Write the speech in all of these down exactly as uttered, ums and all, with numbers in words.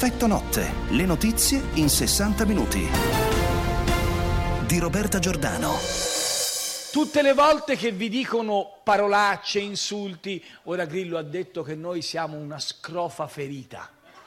Effetto notte, le notizie in sessanta minuti. Di Roberta Giordano. Tutte le volte che vi dicono parolacce, insulti, ora Grillo ha detto che noi siamo una scrofa ferita.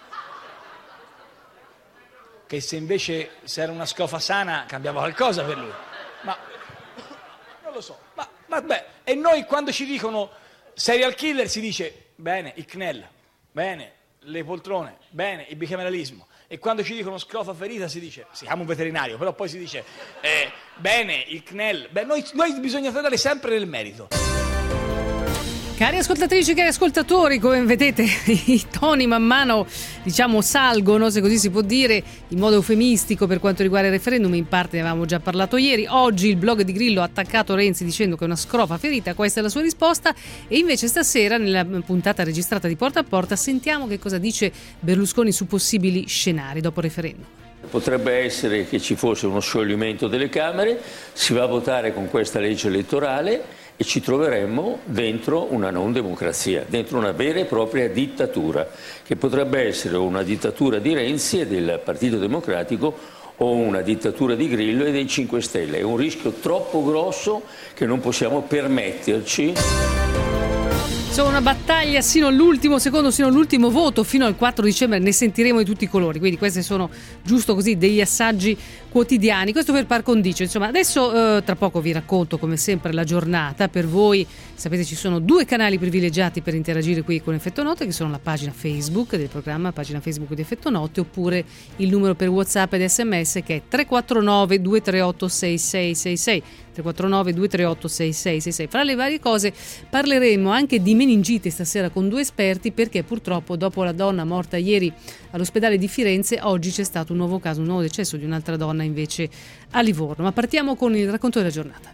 Che se invece se era una scrofa sana cambiava qualcosa per lui. Ma non lo so. Ma vabbè, e noi quando ci dicono serial killer si dice bene il C N E L, bene le poltrone, bene il bicameralismo, e quando ci dicono scrofa ferita si dice, si chiama un veterinario, però poi si dice eh, bene il C N E L. Beh, noi, noi bisogna trattare sempre nel merito. Cari ascoltatrici, cari ascoltatori, come vedete i toni man mano, diciamo, salgono, se così si può dire, in modo eufemistico per quanto riguarda il referendum. In parte ne avevamo già parlato ieri. Oggi il blog di Grillo ha attaccato Renzi dicendo che è una scrofa ferita, questa è la sua risposta, e invece stasera nella puntata registrata di Porta a Porta sentiamo che cosa dice Berlusconi su possibili scenari dopo il referendum. Potrebbe essere che ci fosse uno scioglimento delle Camere, si va a votare con questa legge elettorale e ci troveremmo dentro una non democrazia, dentro una vera e propria dittatura, che potrebbe essere una dittatura di Renzi e del Partito Democratico o una dittatura di Grillo e dei cinque Stelle. È un rischio troppo grosso che non possiamo permetterci. Sono una battaglia sino all'ultimo secondo, sino all'ultimo voto, fino al quattro dicembre ne sentiremo di tutti i colori, quindi questi sono giusto così degli assaggi quotidiani. Questo per par condicio. Insomma, adesso eh, tra poco vi racconto come sempre la giornata. Per voi sapete ci sono due canali privilegiati per interagire qui con Effetto Notte, che sono la pagina Facebook del programma, pagina Facebook di Effetto Notte, oppure il numero per WhatsApp ed S M S che è tre quattro nove due tre otto sei sei sei sei, tre quattro nove due tre otto sei sei sei sei. Fra le varie cose parleremo anche di meningite stasera con due esperti, perché purtroppo dopo la donna morta ieri all'ospedale di Firenze oggi c'è stato un nuovo caso, un nuovo decesso di un'altra donna invece a Livorno. Ma partiamo con il racconto della giornata.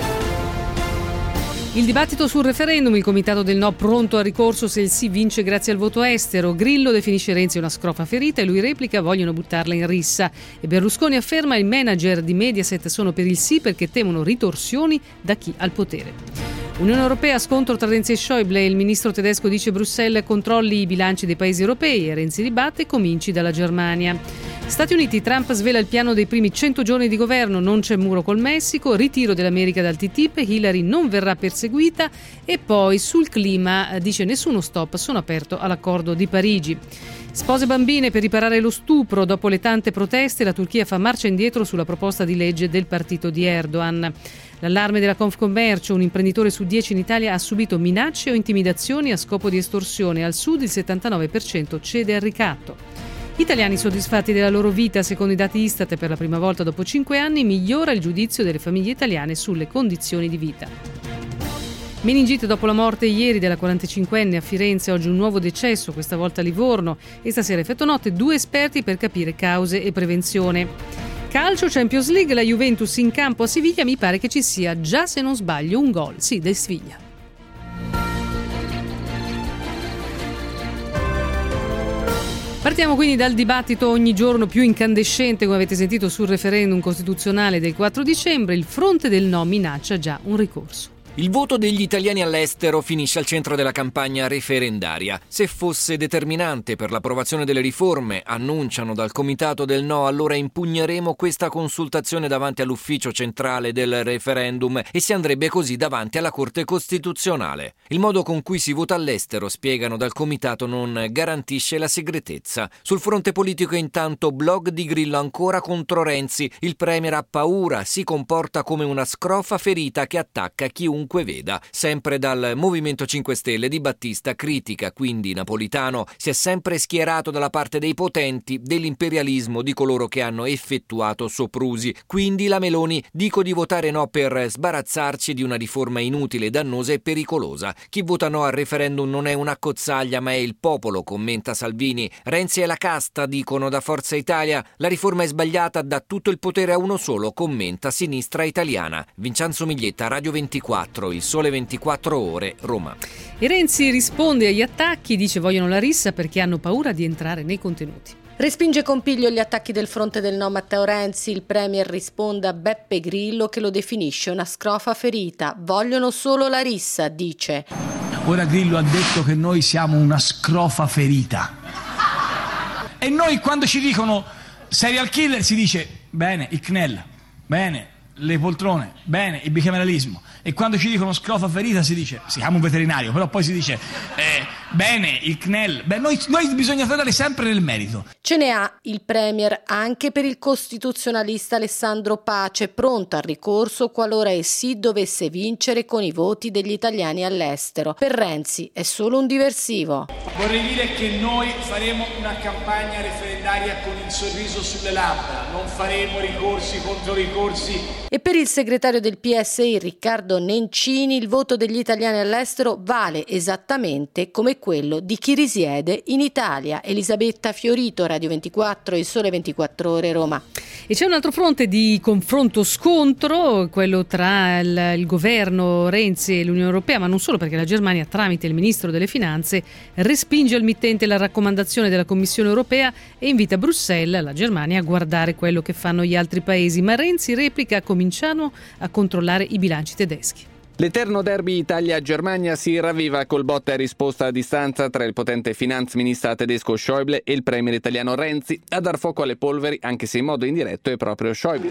Il dibattito sul referendum, il comitato del no pronto al ricorso se il sì vince grazie al voto estero. Grillo definisce Renzi una scrofa ferita e lui replica vogliono buttarla in rissa. E Berlusconi afferma il manager di Mediaset sono per il sì perché temono ritorsioni da chi ha il potere. Unione Europea, scontro tra Renzi e Schäuble, il ministro tedesco dice Bruxelles controlli i bilanci dei paesi europei e Renzi dibatte cominci dalla Germania. Stati Uniti, Trump svela il piano dei primi cento giorni di governo, non c'è muro col Messico, ritiro dell'America dal T T I P, Hillary non verrà perseguita e poi sul clima dice nessuno stop, sono aperto all'accordo di Parigi. Spose bambine per riparare lo stupro, dopo le tante proteste la Turchia fa marcia indietro sulla proposta di legge del partito di Erdogan. L'allarme della Confcommercio, un imprenditore su dieci in Italia ha subito minacce o intimidazioni a scopo di estorsione, al sud il settantanove per cento cede al ricatto. Italiani soddisfatti della loro vita, secondo i dati Istat per la prima volta dopo cinque anni migliora il giudizio delle famiglie italiane sulle condizioni di vita. Meningite dopo la morte ieri della quarantacinquenne a Firenze, oggi un nuovo decesso, questa volta a Livorno, e stasera Effetto Notte due esperti per capire cause e prevenzione. Calcio, Champions League, la Juventus in campo a Siviglia, mi pare che ci sia già, se non sbaglio, un gol, sì, del Siviglia. Partiamo quindi dal dibattito ogni giorno più incandescente, come avete sentito, sul referendum costituzionale del quattro dicembre. Il fronte del no minaccia già un ricorso. Il voto degli italiani all'estero finisce al centro della campagna referendaria. Se fosse determinante per l'approvazione delle riforme, annunciano dal comitato del no, allora impugneremo questa consultazione davanti all'ufficio centrale del referendum e si andrebbe così davanti alla Corte Costituzionale. Il modo con cui si vota all'estero, spiegano dal comitato, non garantisce la segretezza. Sul fronte politico intanto blog di Grillo ancora contro Renzi. Il premier ha paura, si comporta come una scrofa ferita che attacca chiunque veda. Sempre dal Movimento cinque Stelle Di Battista critica quindi Napolitano, si è sempre schierato dalla parte dei potenti, dell'imperialismo, di coloro che hanno effettuato soprusi. Quindi la Meloni, dico di votare no per sbarazzarci di una riforma inutile, dannosa e pericolosa. Chi vota no al referendum non è una cozzaglia ma è il popolo, commenta Salvini. Renzi è la casta, dicono da Forza Italia. La riforma è sbagliata, dà tutto il potere a uno solo, commenta Sinistra Italiana. Vincenzo Miglietta, Radio ventiquattro. Il Sole ventiquattro Ore, Roma. E Renzi risponde agli attacchi, dice vogliono la rissa perché hanno paura di entrare nei contenuti. Respinge con piglio gli attacchi del fronte del no Matteo Renzi. Il premier risponde a Beppe Grillo che lo definisce una scrofa ferita. Vogliono solo la rissa, dice. Ora Grillo ha detto che noi siamo una scrofa ferita. e noi quando ci dicono serial killer si dice bene il C N E L, bene le poltrone, bene il bicameralismo, e quando ci dicono scrofa ferita si dice, si chiama un veterinario, però poi si dice eh, bene il C N E L. Beh, noi, noi bisogna tornare sempre nel merito. Ce ne ha il Premier anche per il costituzionalista Alessandro Pace, pronto al ricorso qualora il sì dovesse vincere con i voti degli italiani all'estero. Per Renzi è solo un diversivo. Vorrei dire che noi faremo una campagna referendaria con il sorriso sulle labbra, non faremo ricorsi contro ricorsi. E per il segretario del P S I Riccardo Nencini il voto degli italiani all'estero vale esattamente come quello di chi risiede in Italia. Elisabetta Fiorito, Radio ventiquattro, Il Sole ventiquattro Ore, Roma. E c'è un altro fronte di confronto-scontro, quello tra il, il governo Renzi e l'Unione Europea, ma non solo, perché la Germania, tramite il ministro delle Finanze, respinge al mittente la raccomandazione della Commissione Europea e invita Bruxelles, la Germania, a guardare quello che fanno gli altri paesi. Ma Renzi replica: cominciamo a controllare i bilanci tedeschi. L'eterno derby Italia-Germania si ravviva col botta e risposta a distanza tra il potente Finanzminister tedesco Schäuble e il premier italiano Renzi. A dar fuoco alle polveri, anche se in modo indiretto, è proprio Schäuble,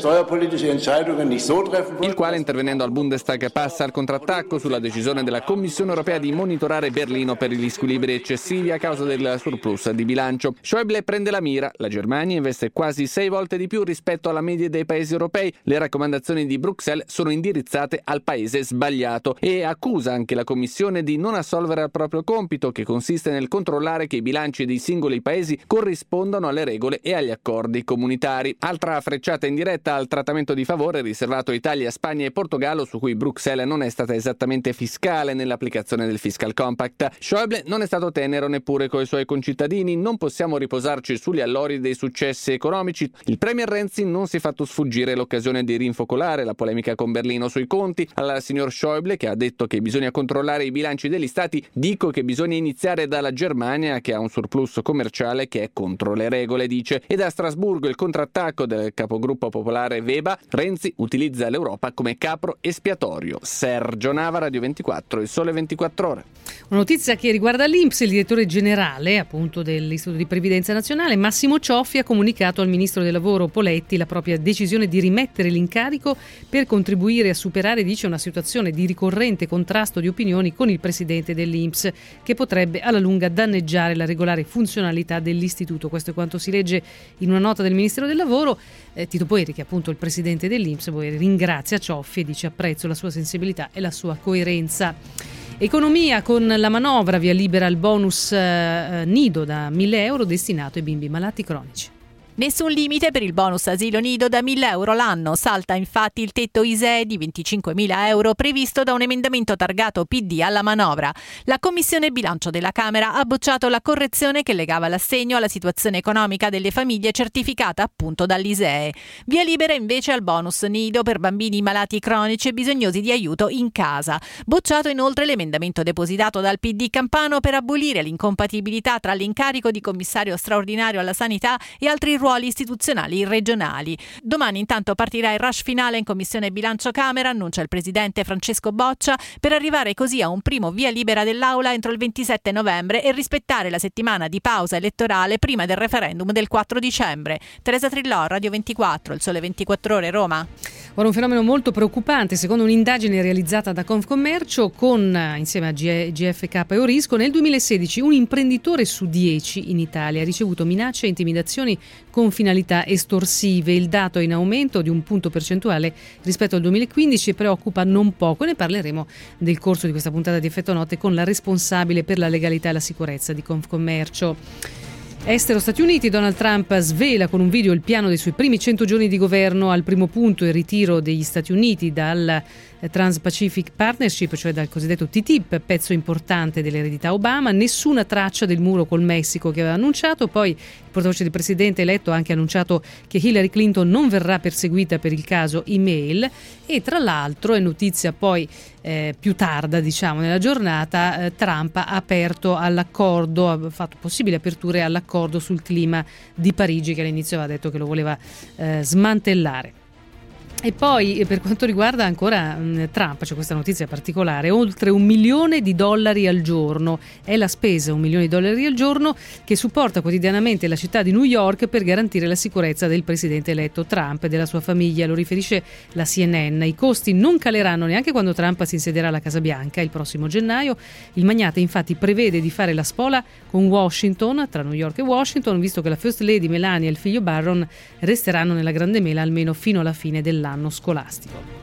il quale, intervenendo al Bundestag, passa al contrattacco sulla decisione della Commissione Europea di monitorare Berlino per gli squilibri eccessivi a causa del surplus di bilancio. Schäuble prende la mira: la Germania investe quasi sei volte di più rispetto alla media dei paesi europei. Le raccomandazioni di Bruxelles sono indirizzate al paese sbagliato, e accusa anche la Commissione di non assolvere al proprio compito, che consiste nel controllare che i bilanci dei singoli paesi corrispondano alle regole e agli accordi comunitari. Altra frecciata in diretta al trattamento di favore riservato a Italia, Spagna e Portogallo, su cui Bruxelles non è stata esattamente fiscale nell'applicazione del Fiscal Compact. Schäuble non è stato tenero neppure coi suoi concittadini: non possiamo riposarci sugli allori dei successi economici. Il premier Renzi non si è fatto sfuggire l'occasione di rinfocolare la polemica con Berlino sui conti. Alla signor Schäuble, che ha detto che bisogna controllare i bilanci degli stati, dico che bisogna iniziare dalla Germania, che ha un surplus commerciale che è contro le regole, dice. E da Strasburgo il contrattacco del capogruppo popolare Weber: Renzi utilizza l'Europa come capro espiatorio. Sergio Nava, Radio ventiquattro, Il Sole ventiquattro Ore. Una notizia che riguarda l'I N P S. Il direttore generale appunto dell'Istituto di Previdenza Nazionale, Massimo Cioffi, ha comunicato al ministro del Lavoro Poletti la propria decisione di rimettere l'incarico per contribuire a superare, dice, una situazione di ricorrente contrasto di opinioni con il presidente dell'I N P S, che potrebbe alla lunga danneggiare la regolare funzionalità dell'istituto. Questo è quanto si legge in una nota del Ministero del Lavoro. Eh, Tito Boeri, che è appunto il presidente dell'I N P S, Boeri ringrazia Cioffi e dice: apprezzo la sua sensibilità e la sua coerenza. Economia, con la manovra via libera al bonus eh, nido da mille euro destinato ai bimbi malati cronici. Nessun limite per il bonus asilo nido da mille euro l'anno. Salta infatti il tetto I S E E di venticinquemila euro previsto da un emendamento targato P D alla manovra. La Commissione Bilancio della Camera ha bocciato la correzione che legava l'assegno alla situazione economica delle famiglie, certificata appunto dall'I S E E. Via libera invece al bonus nido per bambini malati cronici e bisognosi di aiuto in casa. Bocciato inoltre l'emendamento depositato dal P D campano per abolire l'incompatibilità tra l'incarico di commissario straordinario alla sanità e altri ruoli ruoli istituzionali regionali. Domani intanto partirà il rush finale in Commissione Bilancio Camera, annuncia il presidente Francesco Boccia, per arrivare così a un primo via libera dell'Aula entro il ventisette novembre e rispettare la settimana di pausa elettorale prima del referendum del quattro dicembre. Teresa Trillò, Radio ventiquattro, Il Sole ventiquattro Ore, Roma. Ora un fenomeno molto preoccupante, secondo un'indagine realizzata da Confcommercio con insieme a G F K e Eurisco. Nel duemilasedici un imprenditore su dieci in Italia ha ricevuto minacce e intimidazioni con finalità estorsive. Il dato è in aumento di un punto percentuale rispetto al duemilaquindici e preoccupa non poco. Ne parleremo nel corso di questa puntata di Effetto Notte con la responsabile per la legalità e la sicurezza di Confcommercio. Estero Stati Uniti, Donald Trump svela con un video il piano dei suoi primi cento giorni di governo. Al primo punto il ritiro degli Stati Uniti dal Trans-Pacific Partnership, cioè dal cosiddetto T T I P, pezzo importante dell'eredità Obama. Nessuna traccia del muro col Messico che aveva annunciato. Poi il portavoce del presidente eletto ha anche annunciato che Hillary Clinton non verrà perseguita per il caso email. E tra l'altro, è notizia poi eh, più tarda, diciamo, nella giornata, eh, Trump ha aperto all'accordo, ha fatto possibili aperture all'accordo sul clima di Parigi, che all'inizio aveva detto che lo voleva eh, smantellare. E poi per quanto riguarda ancora mh, Trump, c'è questa notizia particolare: oltre un milione di dollari al giorno è la spesa, un milione di dollari al giorno che supporta quotidianamente la città di New York per garantire la sicurezza del presidente eletto Trump e della sua famiglia, lo riferisce la C N N. I costi non caleranno neanche quando Trump si insedierà alla Casa Bianca il prossimo gennaio. Il magnate infatti prevede di fare la spola con Washington, tra New York e Washington, visto che la First Lady Melania e il figlio Barron resteranno nella Grande Mela almeno fino alla fine dell'anno l'anno scolastico.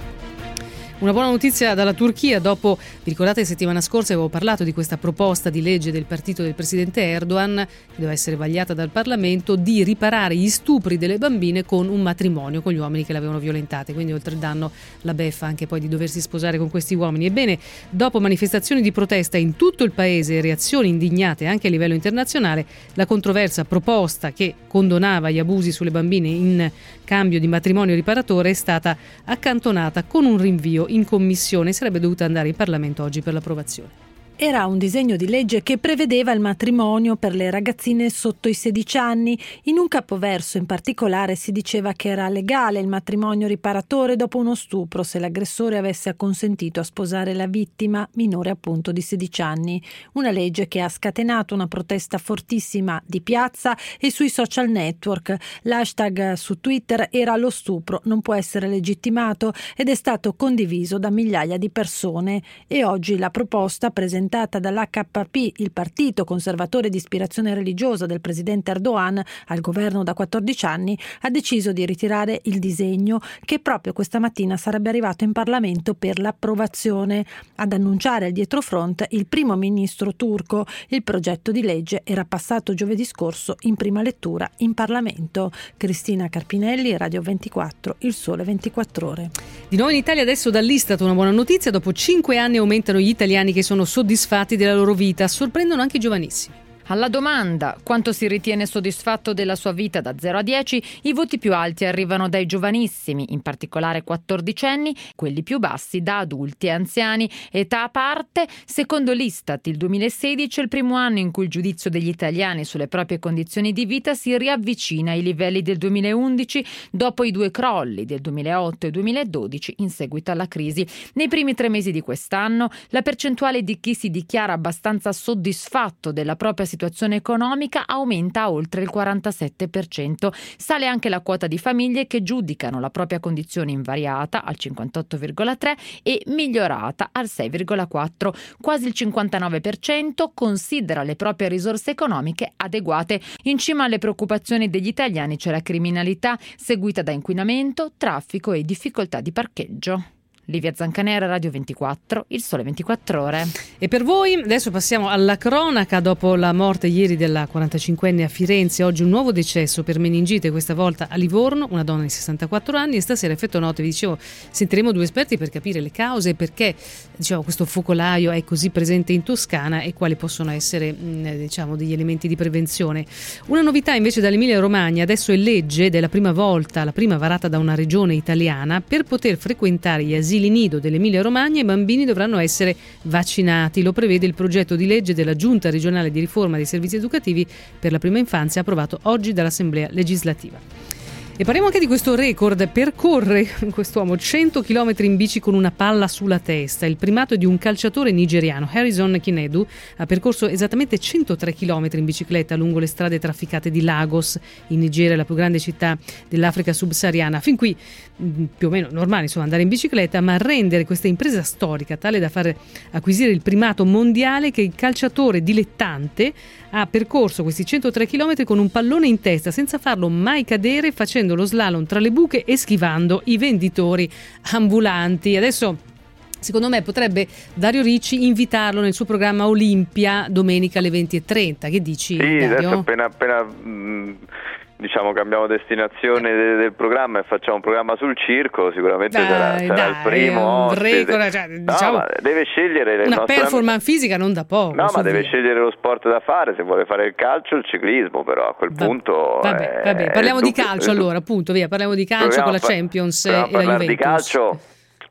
Una buona notizia dalla Turchia. Dopo, vi ricordate, settimana scorsa avevo parlato di questa proposta di legge del partito del presidente Erdogan, che doveva essere vagliata dal Parlamento, di riparare gli stupri delle bambine con un matrimonio con gli uomini che le avevano violentate, quindi oltre il danno la beffa anche poi di doversi sposare con questi uomini. Ebbene, dopo manifestazioni di protesta in tutto il paese e reazioni indignate anche a livello internazionale, la controversa proposta che condonava gli abusi sulle bambine in cambio di matrimonio riparatore è stata accantonata con un rinvio in commissione. Sarebbe dovuta andare in Parlamento oggi per l'approvazione. Era un disegno di legge che prevedeva il matrimonio per le ragazzine sotto i sedici anni. In un capoverso in particolare si diceva che era legale il matrimonio riparatore dopo uno stupro se l'aggressore avesse acconsentito a sposare la vittima, minore appunto di sedici anni. Una legge che ha scatenato una protesta fortissima di piazza e sui social network. L'hashtag su Twitter era "lo stupro non può essere legittimato" ed è stato condiviso da migliaia di persone. E oggi la proposta presentata dall'H K P, il partito conservatore di ispirazione religiosa del presidente Erdogan, al governo da quattordici anni, ha deciso di ritirare il disegno che proprio questa mattina sarebbe arrivato in Parlamento per l'approvazione. Ad annunciare il dietrofront il primo ministro turco. Il progetto di legge era passato giovedì scorso in prima lettura in Parlamento. Cristina Carpinelli, Radio ventiquattro, Il Sole ventiquattro Ore. Di nuovo in Italia adesso dall'Istat una buona notizia: dopo cinque anni aumentano gli italiani che sono soddisfatti della loro vita, sorprendono anche i giovanissimi. Alla domanda quanto si ritiene soddisfatto della sua vita da zero a dieci, i voti più alti arrivano dai giovanissimi, in particolare quattordicenni, quelli più bassi da adulti e anziani. Età a parte, secondo l'Istat il duemilasedici è il primo anno in cui il giudizio degli italiani sulle proprie condizioni di vita si riavvicina ai livelli del duemilaundici dopo i due crolli del duemilaotto e duemiladodici in seguito alla crisi. Nei primi tre mesi di quest'anno la percentuale di chi si dichiara abbastanza soddisfatto della propria situazione situazione economica aumenta a oltre il quarantasette per cento. Sale anche la quota di famiglie che giudicano la propria condizione invariata al cinquantotto virgola tre e migliorata al sei virgola quattro. Quasi il cinquantanove per cento considera le proprie risorse economiche adeguate. In cima alle preoccupazioni degli italiani c'è la criminalità, seguita da inquinamento, traffico e difficoltà di parcheggio. Livia Zancanera, Radio ventiquattro, Il Sole ventiquattro Ore. E per voi adesso passiamo alla cronaca. Dopo la morte ieri della quarantacinquenne a Firenze, oggi un nuovo decesso per meningite, questa volta a Livorno, una donna di sessantaquattro anni. E stasera, effetto notte, vi dicevo, sentiremo due esperti per capire le cause e perché, diciamo, questo focolaio è così presente in Toscana e quali possono essere, diciamo, degli elementi di prevenzione. Una novità invece dall'Emilia Romagna: adesso è legge della prima volta, la prima varata da una regione italiana, per poter frequentare gli asili nido dell'Emilia Romagna i bambini dovranno essere vaccinati. Lo prevede il progetto di legge della Giunta regionale di riforma dei servizi educativi per la prima infanzia, approvato oggi dall'Assemblea legislativa. E parliamo anche di questo record: percorre quest'uomo cento chilometri in bici con una palla sulla testa. Il primato è di un calciatore nigeriano, Harrison Kinedu. Ha percorso esattamente centotré chilometri in bicicletta lungo le strade trafficate di Lagos, in Nigeria, la più grande città dell'Africa subsahariana. Fin qui più o meno normale, insomma, andare in bicicletta, ma rendere questa impresa storica tale da far acquisire il primato mondiale che il calciatore dilettante ha percorso questi centotré chilometri con un pallone in testa, senza farlo mai cadere, facendo lo slalom tra le buche e schivando i venditori ambulanti. Adesso, secondo me, potrebbe Dario Ricci invitarlo nel suo programma Olimpia domenica alle venti e trenta. Che dici, sì, Dario? Adesso appena appena mh, diciamo cambiamo destinazione del, del programma e facciamo un programma sul circo, sicuramente dai, sarà, sarà dai, il primo record, cioè, diciamo, no, ma deve scegliere una nostre... performance fisica non da poco. No, ma deve via. scegliere lo sport da fare, se vuole fare il calcio o il ciclismo, però a quel Va, punto vabbè, è, vabbè, parliamo è di dubbio, calcio allora, appunto, via, parliamo di calcio con la Champions e la Juventus. Di calcio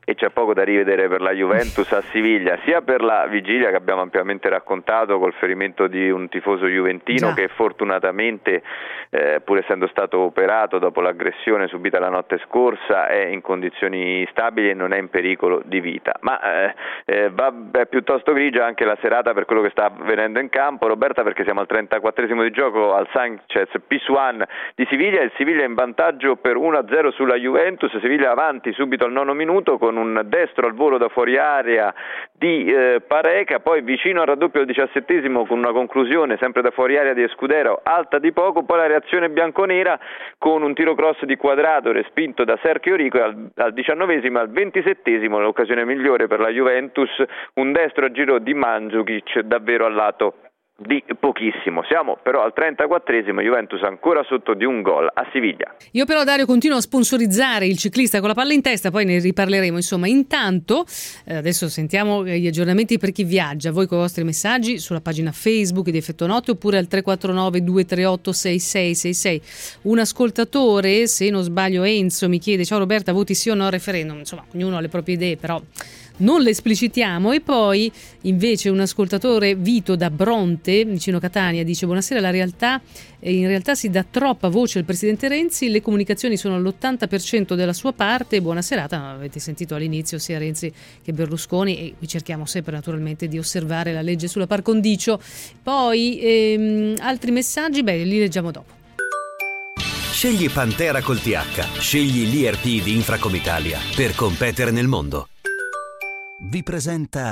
e c'è poco da rivedere per la Juventus a Siviglia, sia per la vigilia che abbiamo ampiamente raccontato col ferimento di un tifoso juventino Già. che fortunatamente, eh, pur essendo stato operato dopo l'aggressione subita la notte scorsa, è in condizioni stabili e non è in pericolo di vita. Ma eh, eh, va è piuttosto grigia anche la serata per quello che sta avvenendo in campo, Roberta, perché siamo al trentaquattresimo di gioco al Sanchez Pizjuán di Siviglia, il Siviglia è in vantaggio per uno a zero sulla Juventus, Siviglia avanti subito al nono minuto con un destro al volo da fuori area di eh, Pareca, poi vicino al raddoppio al diciassettesimo con una conclusione sempre da fuori area di Escudero alta di poco, poi la reazione bianconera con un tiro cross di Quadrado respinto da Sergio Rico al, al diciannovesimo, al ventisettesimo l'occasione migliore per la Juventus, un destro a giro di Mandzukic davvero al lato di pochissimo. Siamo però al trentaquattresimo, Juventus ancora sotto di un gol a Siviglia. Io però, Dario, continuo a sponsorizzare il ciclista con la palla in testa, poi ne riparleremo. Insomma, intanto eh, adesso sentiamo gli aggiornamenti per chi viaggia. Voi con i vostri messaggi sulla pagina Facebook di Effetto Notte oppure al tre quattro nove due tre otto sei sei sei sei. Un ascoltatore, se non sbaglio Enzo, mi chiede: ciao Roberta, voti sì o no al referendum? Insomma, ognuno ha le proprie idee, però non le esplicitiamo. E poi invece un ascoltatore, Vito da Bronte vicino Catania, dice: buonasera, la realtà in realtà si dà troppa voce al presidente Renzi, le comunicazioni sono all'ottanta per cento della sua parte. Buona serata. Avete sentito all'inizio sia Renzi che Berlusconi, e qui cerchiamo sempre naturalmente di osservare la legge sulla par condicio. Poi ehm, altri messaggi, beh, li leggiamo dopo. Scegli Pantera col T H, scegli l'I R P di Infracom Italia per competere nel mondo. Vi presenta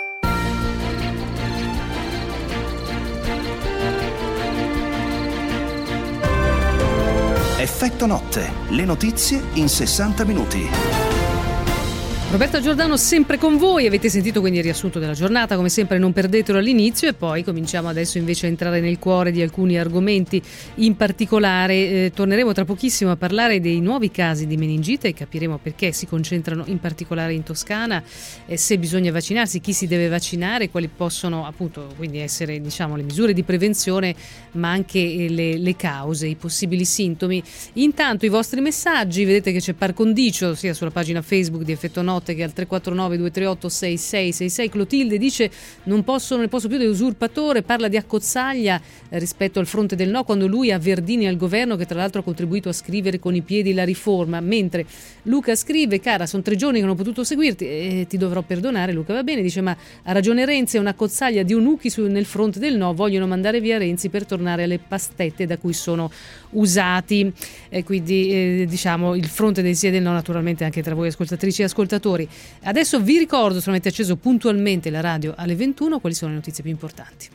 Effetto Notte, le notizie in sessanta minuti. Roberta Giordano sempre con voi, avete sentito quindi il riassunto della giornata, come sempre non perdetelo all'inizio, e poi cominciamo adesso invece a entrare nel cuore di alcuni argomenti. In particolare eh, torneremo tra pochissimo a parlare dei nuovi casi di meningite e capiremo perché si concentrano in particolare in Toscana, eh, se bisogna vaccinarsi, chi si deve vaccinare, quali possono appunto quindi essere, diciamo, le misure di prevenzione, ma anche eh, le, le cause, i possibili sintomi. Intanto i vostri messaggi, vedete che c'è par condicio sia sulla pagina Facebook di Effetto Notte che al tre quattro nove due tre otto sei sei sei sei. Clotilde dice: non posso, non ne posso più dell'usurpatore, parla di Accozzaglia eh, rispetto al fronte del no, quando lui ha Verdini al governo, che tra l'altro ha contribuito a scrivere con i piedi la riforma. Mentre Luca scrive: cara, sono tre giorni che non ho potuto seguirti e ti dovrò perdonare. Luca va bene, dice: ma ha ragione Renzi, è una Accozzaglia di Unucchi su, nel fronte del no, vogliono mandare via Renzi per tornare alle pastette da cui sono usati. E quindi eh, diciamo il fronte del sì e del no naturalmente anche tra voi ascoltatrici e ascoltatori. Adesso vi ricordo, se non avete acceso puntualmente la radio alle ventuno, quali sono le notizie più importanti.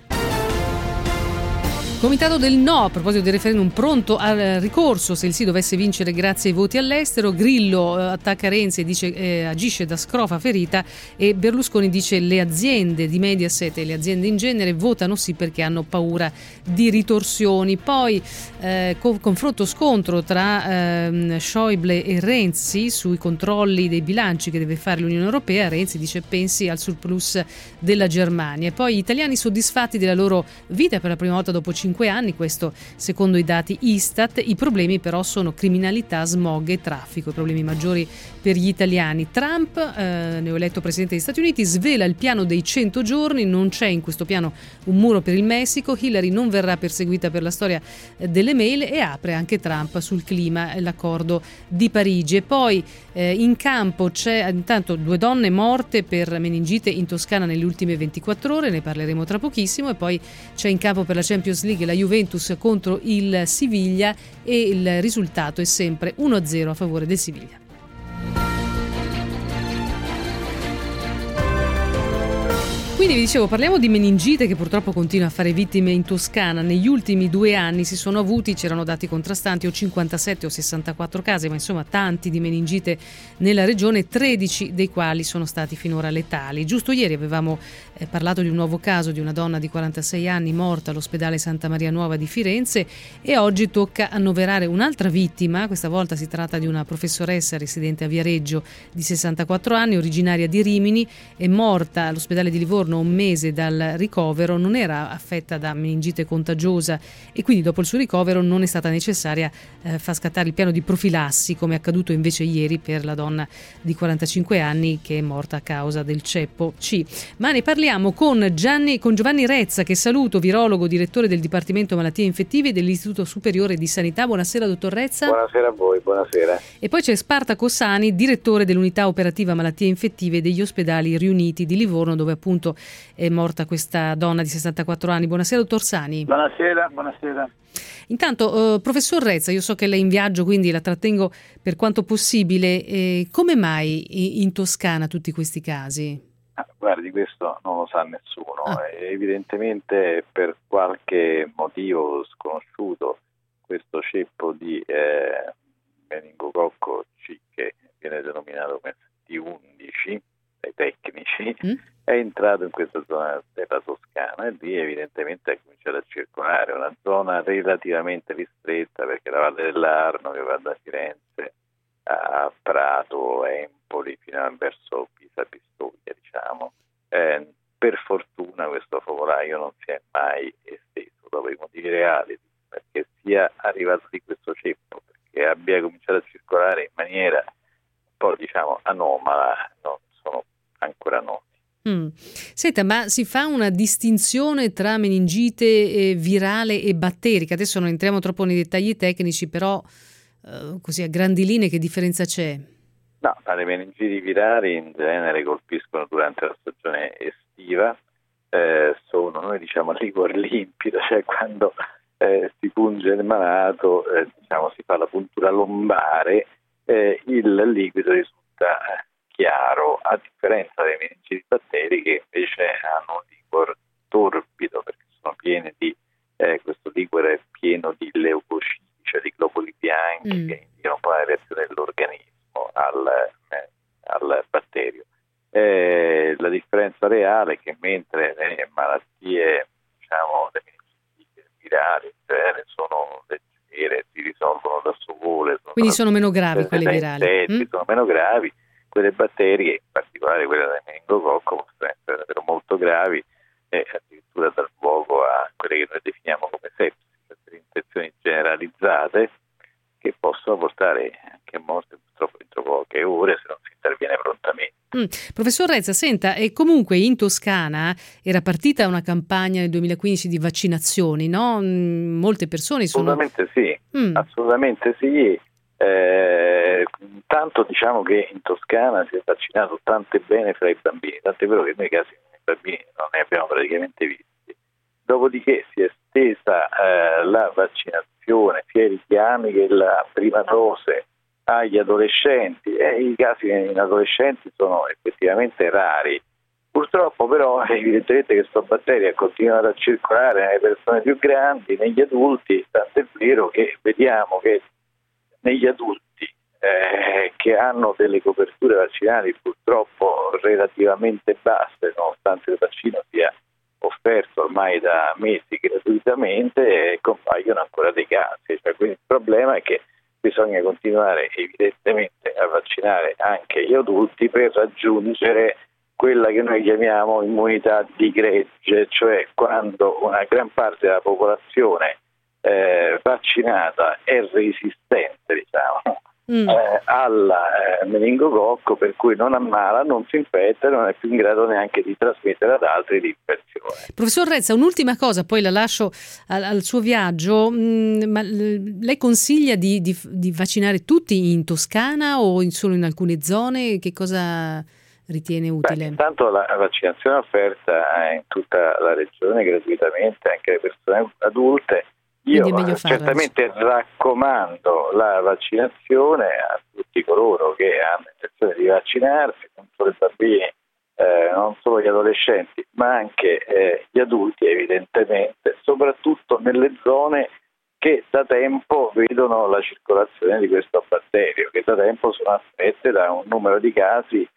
Comitato del no a proposito del referendum pronto al ricorso se il sì dovesse vincere grazie ai voti all'estero. Grillo eh, attacca Renzi e dice eh, agisce da scrofa ferita, e Berlusconi dice le aziende di Mediaset e le aziende in genere votano sì perché hanno paura di ritorsioni. Poi eh, co- confronto scontro tra eh, Schäuble e Renzi sui controlli dei bilanci che deve fare l'Unione Europea. Renzi dice pensi al surplus della Germania. E poi italiani soddisfatti della loro vita per la prima volta dopo cinque anni, questo secondo i dati Istat. I problemi però sono criminalità, smog e traffico, i problemi maggiori per gli italiani. Trump, eh, neoeletto presidente degli Stati Uniti, svela il piano dei cento giorni, non c'è in questo piano un muro per il Messico, Hillary non verrà perseguita per la storia delle mail, e apre anche Trump sul clima, l'accordo di Parigi. E poi eh, in campo c'è intanto due donne morte per meningite in Toscana nelle ultime ventiquattro ore, ne parleremo tra pochissimo. E poi c'è in campo per la Champions League la Juventus contro il Siviglia, e il risultato è sempre uno a zero a favore del Siviglia. Quindi vi dicevo, parliamo di meningite che purtroppo continua a fare vittime in Toscana. Negli ultimi due anni si sono avuti, c'erano dati contrastanti, o cinquantasette o sessantaquattro casi, ma insomma tanti di meningite nella regione, tredici dei quali sono stati finora letali. Giusto ieri avevamo eh, parlato di un nuovo caso di una donna di quarantasei anni morta all'ospedale Santa Maria Nuova di Firenze, e oggi tocca annoverare un'altra vittima. Questa volta si tratta di una professoressa residente a Viareggio di sessantaquattro anni, originaria di Rimini, è morta all'ospedale di Livorno un mese dal ricovero, non era affetta da meningite contagiosa e quindi dopo il suo ricovero non è stata necessaria eh, far scattare il piano di profilassi, come è accaduto invece ieri per la donna di quarantacinque anni che è morta a causa del ceppo C. Ma ne parliamo con, Gianni, con Giovanni Rezza, che saluto, virologo, direttore del Dipartimento Malattie Infettive dell'Istituto Superiore di Sanità. Buonasera dottor Rezza. Buonasera a voi, buonasera. E poi c'è Spartaco Sani, direttore dell'Unità Operativa Malattie Infettive degli Ospedali Riuniti di Livorno, dove appunto è morta questa donna di sessantaquattro anni. Buonasera dottor Sani. Buonasera, buonasera. Intanto, eh, professor Rezza, io so che lei è in viaggio, quindi la trattengo per quanto possibile. Eh, come mai in Toscana tutti questi casi? Ah, guardi, questo non lo sa nessuno. Ah. Evidentemente per qualche motivo sconosciuto questo ceppo di eh, meningococco C, che viene denominato come T undici dai tecnici, mm? è entrato in questa zona della Toscana e lì evidentemente ha cominciato a circolare, una zona relativamente ristretta perché la Valle dell'Arno che va da Firenze a Prato, Empoli fino a verso Pisa Pistoia, diciamo. Eh, per fortuna questo focolaio non si è mai esteso dopo i motivi reali, perché sia arrivato di questo ceppo, perché abbia cominciato a circolare in maniera un po' diciamo anomala, non sono ancora noti. Mm. Senta, ma si fa una distinzione tra meningite eh, virale e batterica? Adesso non entriamo troppo nei dettagli tecnici, però eh, così a grandi linee che differenza c'è? No, le meningiti virali in genere colpiscono durante la stagione estiva, eh, sono, noi diciamo, liquor limpido, cioè quando eh, si punge il malato, eh, diciamo, si fa la puntura lombare, eh, il liquido risulta eh, chiaro, a differenza dei meningiti batteri che invece hanno un liquor torbido perché sono piene di, eh, questo liquore è pieno di leucociti, cioè di globuli bianchi mm. che indicano poi la reazione dell'organismo al, eh, al batterio. Eh, la differenza reale è che mentre le malattie, diciamo, le meningiti virali in genere sono leggere, si risolvono da sole, sono quindi sono meno gravi quelle virali, mm? sono meno gravi. Quelle batterie, in particolare quella del meningococco, possono essere davvero molto gravi e addirittura dar luogo a quelle che noi definiamo come sepsi, cioè delle infezioni generalizzate che possono portare anche a morte purtroppo entro poche ore se non si interviene prontamente. Mm. Professor Rezza, senta, e comunque in Toscana era partita una campagna nel duemilaquindici di vaccinazioni, no? Mm, molte persone sono... Assolutamente sì, mm. assolutamente sì. Eh, tanto diciamo che in Toscana si è vaccinato tante bene fra i bambini, tant'è vero che noi casi con i bambini non ne abbiamo praticamente visti. Dopodiché si è estesa eh, la vaccinazione, sia i richiami che la prima dose agli adolescenti, e i casi in adolescenti sono effettivamente rari. Purtroppo però evidentemente questo batterio ha continuato a circolare nelle persone più grandi, negli adulti, tant'è vero che vediamo che negli adulti eh, che hanno delle coperture vaccinali purtroppo relativamente basse, nonostante il vaccino sia offerto ormai da mesi gratuitamente, eh, compaiono ancora dei casi. Cioè, quindi il problema è che bisogna continuare evidentemente a vaccinare anche gli adulti per raggiungere quella che noi chiamiamo immunità di gregge, cioè quando una gran parte della popolazione Eh, vaccinata è resistente, diciamo, mm. eh, al eh, meningococco, per cui non ammala, non si infetta, non è più in grado neanche di trasmettere ad altri l'infezione. Professor Rezza, un'ultima cosa, poi la lascio al, al suo viaggio, mm, ma l- lei consiglia di, di, di vaccinare tutti in Toscana o in, solo in alcune zone? Che cosa ritiene utile? Beh, intanto la vaccinazione offerta in tutta la regione gratuitamente anche alle persone adulte. Io certamente raccomando la vaccinazione a tutti coloro che hanno intenzione di vaccinarsi, non solo i bambini, eh, non solo gli adolescenti, ma anche eh, gli adulti evidentemente, soprattutto nelle zone che da tempo vedono la circolazione di questo batterio, che da tempo sono affette da un numero di casi che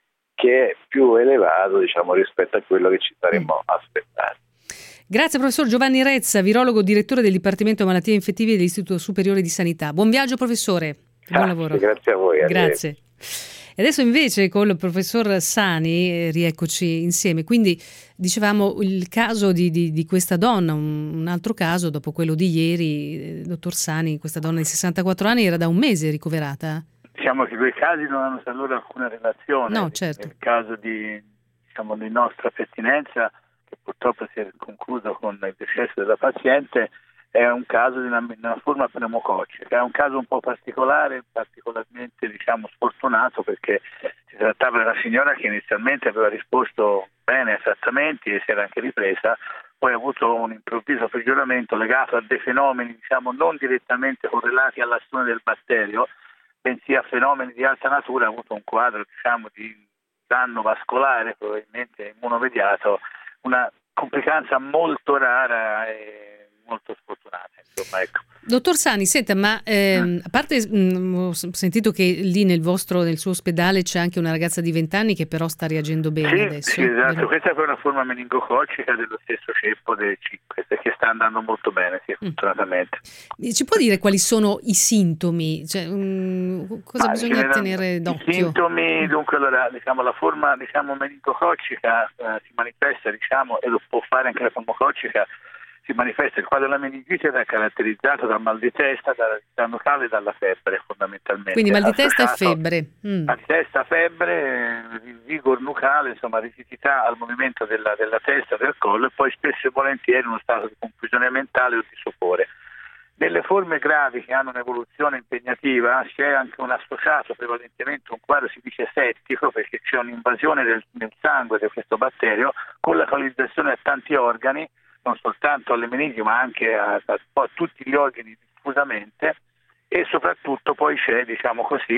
che è più elevato, diciamo, rispetto a quello che ci saremmo aspettati. Grazie professor Giovanni Rezza, virologo, direttore del Dipartimento Malattie Infettive dell'Istituto Superiore di Sanità. Buon viaggio professore, buon ah, lavoro. Grazie a voi. Grazie. E adesso invece con il professor Sani eh, rieccoci insieme. Quindi dicevamo il caso di, di, di questa donna, un, un altro caso dopo quello di ieri, eh, dottor Sani, questa donna di sessantaquattro anni era da un mese ricoverata. Diciamo che i due casi non hanno tra loro alcuna relazione. No, certo. Nel caso di, diciamo, di nostra pertinenza, che purtroppo si è concluso con il decesso della paziente, è un caso di una, una forma pneumococcica, è un caso un po' particolare, particolarmente diciamo sfortunato, perché si trattava di una signora che inizialmente aveva risposto bene ai trattamenti e si era anche ripresa, poi ha avuto un improvviso peggioramento legato a dei fenomeni diciamo non direttamente correlati all'azione del batterio, bensì a fenomeni di alta natura. Ha avuto un quadro diciamo di danno vascolare, probabilmente immunomediato, una complicanza molto rara e molto sfortunata, insomma, ecco. Dottor Sani, senta, ma ehm, a parte mh, ho sentito che lì nel vostro nel suo ospedale c'è anche una ragazza di venti anni che però sta reagendo bene sì, adesso. Sì, esatto, vero? Questa è una forma meningococcica dello stesso ceppo del cinque, che sta andando molto bene, sì, mm. fortunatamente. Ci può dire quali sono i sintomi? Cioè, mh, cosa Ma bisogna tenere d'occhio? I sintomi, dunque, allora, diciamo, la forma diciamo meningococcica eh, si manifesta, diciamo, e lo può fare anche la pneumococcica. Si manifesta il quadro della meningite è caratterizzato dal mal di testa, dalla diarrea locale e dalla febbre fondamentalmente. Quindi mal di testa e febbre. Mm. Mal di testa, febbre, vigor nucale, insomma rigidità al movimento della, della testa, del collo, e poi spesso e volentieri uno stato di confusione mentale o di sopore. Nelle forme gravi che hanno un'evoluzione impegnativa c'è anche un associato prevalentemente un quadro si dice settico, perché c'è un'invasione del, del sangue di questo batterio con la localizzazione a tanti organi, non soltanto alle meningi ma anche a, a, a tutti gli organi diffusamente, e soprattutto poi c'è diciamo così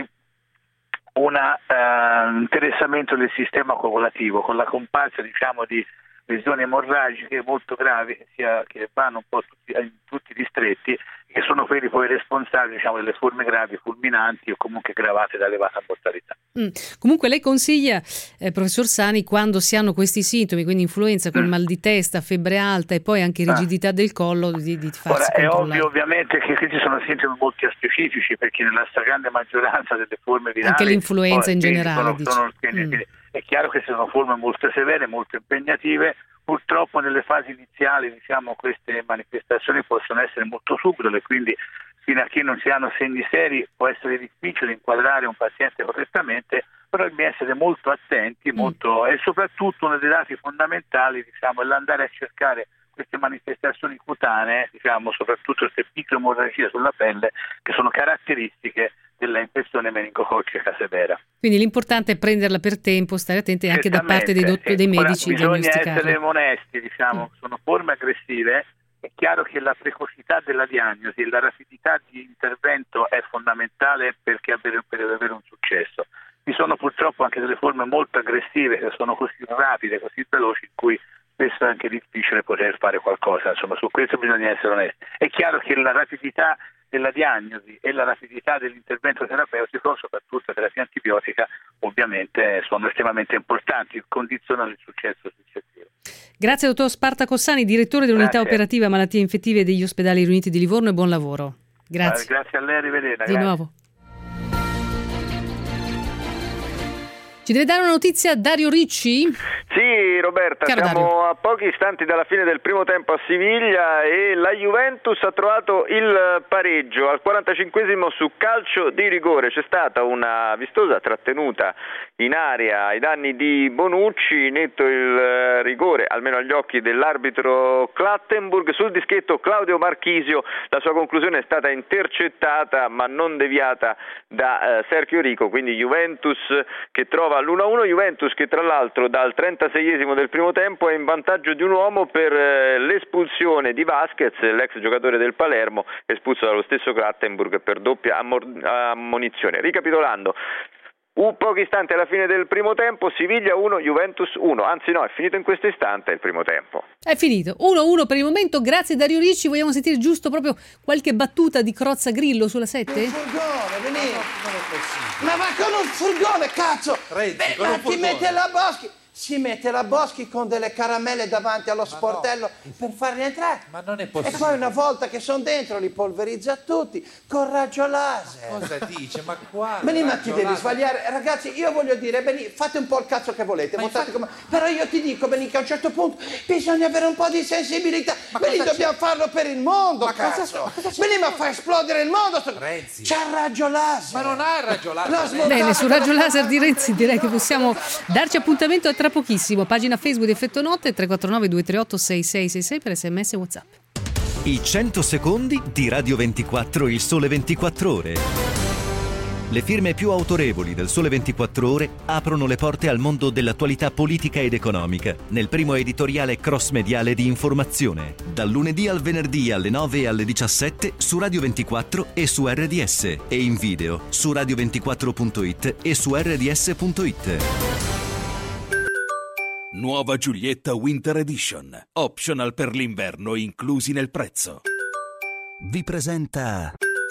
un uh, interessamento del sistema coagulativo con la comparsa diciamo di lesioni emorragiche molto gravi che, sia, che vanno un po' tutti, in tutti i distretti, che sono quelli poi responsabili diciamo delle forme gravi fulminanti o comunque gravate da elevata mortalità. Mm. Comunque lei consiglia, eh, professor Sani, quando si hanno questi sintomi, quindi influenza col mm. mal di testa, febbre alta e poi anche rigidità ah. del collo, di, di farsi Ora, è controllare. ovvio ovviamente che questi sono sintomi molto specifici, perché nella stragrande maggioranza delle forme virali anche l'influenza poi, in generale sono, sono, mm. è chiaro che sono forme molto severe, molto impegnative. Purtroppo nelle fasi iniziali diciamo queste manifestazioni possono essere molto subdole, quindi fino a che non si hanno segni seri può essere difficile inquadrare un paziente correttamente, però bisogna essere molto attenti molto, mm. e soprattutto uno dei dati fondamentali diciamo, è l'andare a cercare queste manifestazioni cutanee, diciamo, soprattutto queste microemorragie sulla pelle, che sono caratteristiche della infezione meningococcica severa. Quindi l'importante è prenderla per tempo, stare attenti anche da parte dei, dott- dei medici. Ora, bisogna essere onesti, diciamo, mm. sono forme aggressive. È chiaro che la precocità della diagnosi e la rapidità di intervento è fondamentale perché avere, per avere un successo. Vi sono purtroppo anche delle forme molto aggressive che sono così rapide, così veloci, in cui spesso è anche difficile poter fare qualcosa. Insomma, su questo bisogna essere onesti. È chiaro che la rapidità della diagnosi e la rapidità dell'intervento terapeutico, soprattutto la terapia antibiotica, ovviamente sono estremamente importanti, condizionano il successo successivo. Grazie dottor Spartaco Sani, direttore dell'unità Grazie. operativa malattie infettive degli ospedali riuniti di Livorno, e buon lavoro. Grazie. Eh, grazie a lei, arrivederci. Di nuovo. Ci deve dare una notizia Dario Ricci? Sì, Roberta, Caro siamo Dario. a pochi istanti dalla fine del primo tempo a Siviglia e la Juventus ha trovato il pareggio al quarantacinquesimo su calcio di rigore. C'è stata una vistosa trattenuta in area ai danni di Bonucci, netto il rigore, almeno agli occhi dell'arbitro Clattenburg. Sul dischetto Claudio Marchisio, la sua conclusione è stata intercettata ma non deviata da eh, Sergio Rico, quindi Juventus che trova l'uno a uno, Juventus che tra l'altro dal trentaseiesimo del primo tempo è in vantaggio di un uomo per eh, l'espulsione di Vasquez, l'ex giocatore del Palermo, espulso dallo stesso Clattenburg per doppia ammor- ammonizione. Ricapitolando, Un pochi istanti alla fine del primo tempo, Siviglia uno, Juventus uno, anzi no, è finito in questo istante il primo tempo. È finito, uno a uno per il momento, grazie Dario Ricci. Vogliamo sentire giusto proprio qualche battuta di Crozza Grillo sulla sette? Un furgone, veni. Ma va con un furgone, cazzo! Renzi, Beh, ma ti furgone. mette la Boschi, si mette la Boschi con delle caramelle davanti allo ma sportello no. per farli entrare. Ma non è possibile. E poi una volta che sono dentro li polverizza tutti con raggio laser. Ma cosa dice? Ma qua? Beni, ma ti devi sbagliare. Ragazzi, io voglio dire, Beni, fate un po' il cazzo che volete, infatti... come... però io ti dico, Beni, che a un certo punto bisogna avere un po' di sensibilità. Ma Beni, dobbiamo c'è? farlo per il mondo, ma cazzo. Cosa... Ma Beni, ma fa esplodere il mondo. Sto... Renzi. C'ha il raggio laser. Ma non ha il raggio laser. No, bene, sul raggio laser di Renzi direi che possiamo darci appuntamento a tra pochissimo. Pagina Facebook di Effetto Notte, tre quattro nove due tre otto sei sei sei sei per sms e WhatsApp. I cento secondi di Radio ventiquattro Il Sole ventiquattro Ore. Le firme più autorevoli del Sole ventiquattro Ore aprono le porte al mondo dell'attualità politica ed economica nel primo editoriale cross-mediale di informazione, dal lunedì al venerdì alle nove e alle diciassette su Radio ventiquattro e su R D S e in video su radio ventiquattro punto it e su R D S punto it. Nuova Giulietta Winter Edition. Optional per l'inverno inclusi nel prezzo. Vi presenta